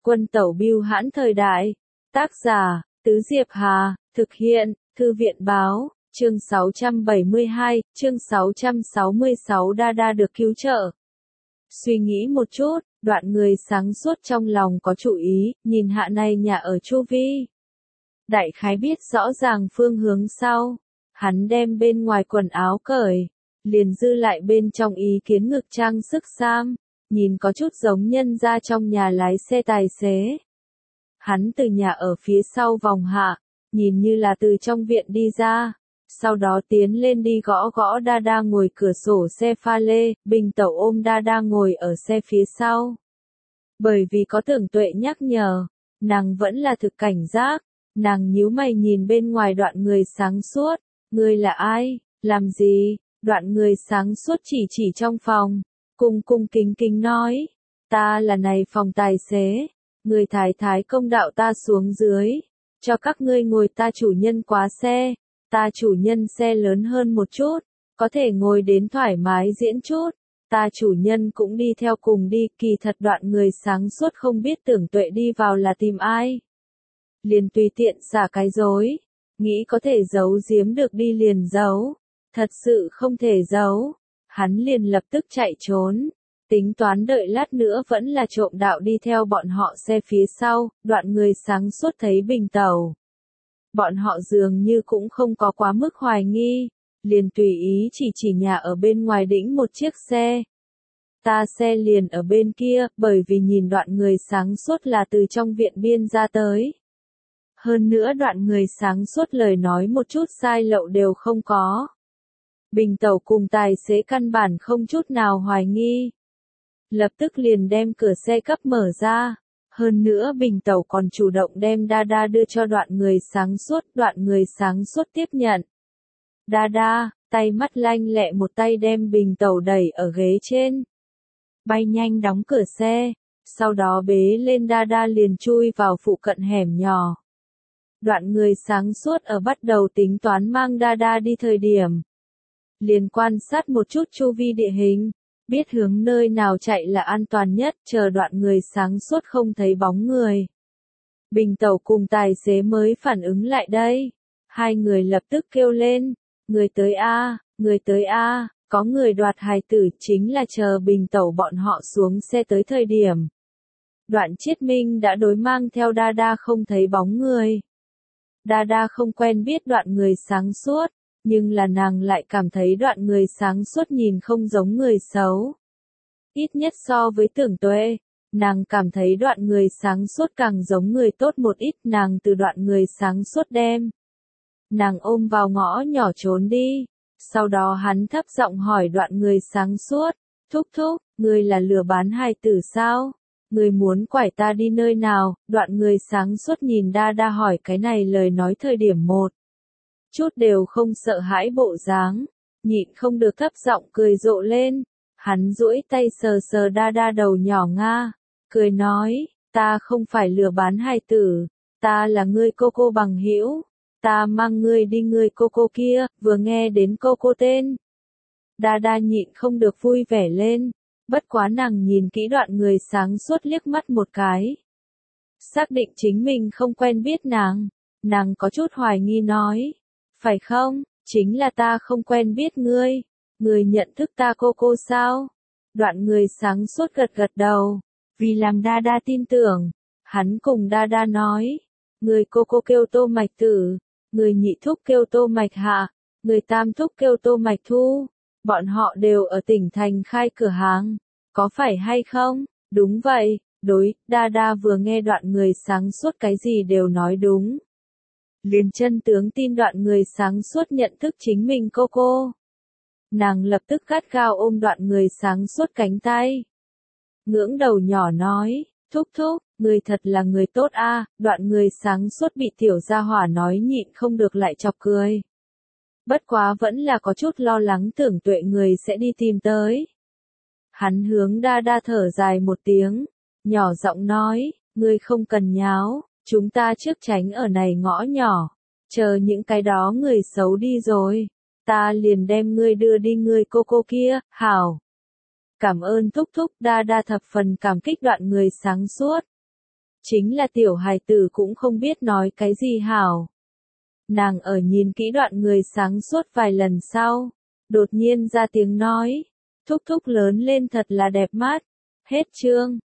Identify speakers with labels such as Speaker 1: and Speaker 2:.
Speaker 1: Quân tẩu bưu hãn thời đại. Tác giả, Tứ Diệp Hà, thực hiện, Thư viện báo, chương 672, chương 666 Đa được cứu trợ. Suy nghĩ một chút, đoạn người sáng suốt trong lòng có chủ ý, nhìn hạ này nhà ở chu vi. Đại khái biết rõ ràng phương hướng sau, hắn đem bên ngoài quần áo cởi, liền dư lại bên trong ý kiến ngực trang sức sam, nhìn có chút giống nhân ra trong nhà lái xe tài xế. Hắn từ nhà ở phía sau vòng hạ, nhìn như là từ trong viện đi ra, sau đó tiến lên đi gõ gõ Đa ngồi cửa sổ xe pha lê, Bình Tẩu ôm Đa ngồi ở xe phía sau. Bởi vì có Tưởng Tuệ nhắc nhở, nàng vẫn là thực cảnh giác, nàng nhíu mày nhìn bên ngoài đoạn người sáng suốt, ngươi là ai, làm gì, đoạn người sáng suốt chỉ trong phòng, cung kính nói, ta là này phòng tài xế, người thái công đạo ta xuống dưới, cho các ngươi ngồi ta chủ nhân quá xe, ta chủ nhân xe lớn hơn một chút, có thể ngồi đến thoải mái diễn chút, ta chủ nhân cũng đi theo cùng đi, kỳ thật đoạn người sáng suốt không biết Tưởng Tuệ đi vào là tìm ai. Liền tùy tiện xả cái dối, nghĩ có thể giấu giếm được đi liền giấu, thật sự không thể giấu, hắn liền lập tức chạy trốn. Tính toán đợi lát nữa vẫn là trộm đạo đi theo bọn họ xe phía sau, đoạn người sáng suốt thấy Bình Tẩu. Bọn họ dường như cũng không có quá mức hoài nghi, liền tùy ý chỉ nhà ở bên ngoài đĩnh một chiếc xe. Ta xe liền ở bên kia, bởi vì nhìn đoạn người sáng suốt là từ trong viện biên ra tới. Hơn nữa đoạn người sáng suốt lời nói một chút sai lậu đều không có. Bình Tẩu cùng tài xế căn bản không chút nào hoài nghi. Lập tức liền đem cửa xe cấp mở ra. Hơn nữa Bình Tẩu còn chủ động đem Đa đưa cho đoạn người sáng suốt tiếp nhận. Đa, tay mắt lanh lẹ một tay đem Bình Tẩu đẩy ở ghế trên. Bay nhanh đóng cửa xe, sau đó bế lên Đa liền chui vào phụ cận hẻm nhỏ. Đoạn người sáng suốt ở bắt đầu tính toán mang Đa đi thời điểm. Liền quan sát một chút chu vi địa hình. Biết hướng nơi nào chạy là an toàn nhất, chờ đoạn người sáng suốt không thấy bóng người. Bình Tẩu cùng tài xế mới phản ứng lại đây. Hai người lập tức kêu lên, người tới a, có người đoạt hài tử, chính là chờ Bình Tẩu bọn họ xuống xe tới thời điểm. Đoạn Chiết Minh đã đối mang theo Đa không thấy bóng người. Đa không quen biết đoạn người sáng suốt. Nhưng là nàng lại cảm thấy đoạn người sáng suốt nhìn không giống người xấu. Ít nhất so với Tưởng Tuệ, nàng cảm thấy đoạn người sáng suốt càng giống người tốt một ít, nàng từ đoạn người sáng suốt đem. Nàng ôm vào ngõ nhỏ trốn đi, sau đó hắn thấp giọng hỏi đoạn người sáng suốt, thúc, ngươi là lừa bán hài tử sao? Ngươi muốn quải ta đi nơi nào? Đoạn người sáng suốt nhìn Đa hỏi cái này lời nói thời điểm một. Chút đều không sợ hãi bộ dáng, nhịn không được thấp giọng cười rộ lên, hắn duỗi tay sờ Đa đầu nhỏ nga, cười nói, ta không phải lừa bán hài tử, ta là ngươi cô bằng hữu, ta mang ngươi đi ngươi cô kia, vừa nghe đến cô tên. Đa nhịn không được vui vẻ lên, bất quá nàng nhìn kỹ đoạn người sáng suốt liếc mắt một cái. Xác định chính mình không quen biết nàng có chút hoài nghi nói. Phải không, chính là ta không quen biết ngươi nhận thức ta cô sao? Đoạn người sáng suốt gật đầu, vì làm Đa tin tưởng, hắn cùng Đa nói, người cô kêu Tô Mạch Tử, người nhị thúc kêu Tô Mạch Hạ, người tam thúc kêu Tô Mạch Thu, bọn họ đều ở tỉnh thành khai cửa hàng, có phải hay không? Đúng vậy, đối, Đa vừa nghe đoạn người sáng suốt cái gì đều nói đúng. Liền chân tướng tin đoạn người sáng suốt nhận thức chính mình cô. Nàng lập tức gắt gao ôm đoạn người sáng suốt cánh tay. Ngưỡng đầu nhỏ nói, thúc, người thật là người tốt a. Đoạn người sáng suốt bị tiểu gia hỏa nói nhịn không được lại chọc cười. Bất quá vẫn là có chút lo lắng Tưởng Tuệ người sẽ đi tìm tới. Hắn hướng Đa thở dài một tiếng, nhỏ giọng nói, ngươi không cần nháo. Chúng ta trước tránh ở này ngõ nhỏ, chờ những cái đó người xấu đi rồi, ta liền đem ngươi đưa đi ngươi cô kia, hảo. Cảm ơn thúc, Đa thập phần cảm kích đoạn người sáng suốt. Chính là tiểu hài tử cũng không biết nói cái gì hảo. Nàng ở nhìn kỹ đoạn người sáng suốt vài lần sau, đột nhiên ra tiếng nói, thúc thúc lớn lên thật là đẹp mắt. Hết chương.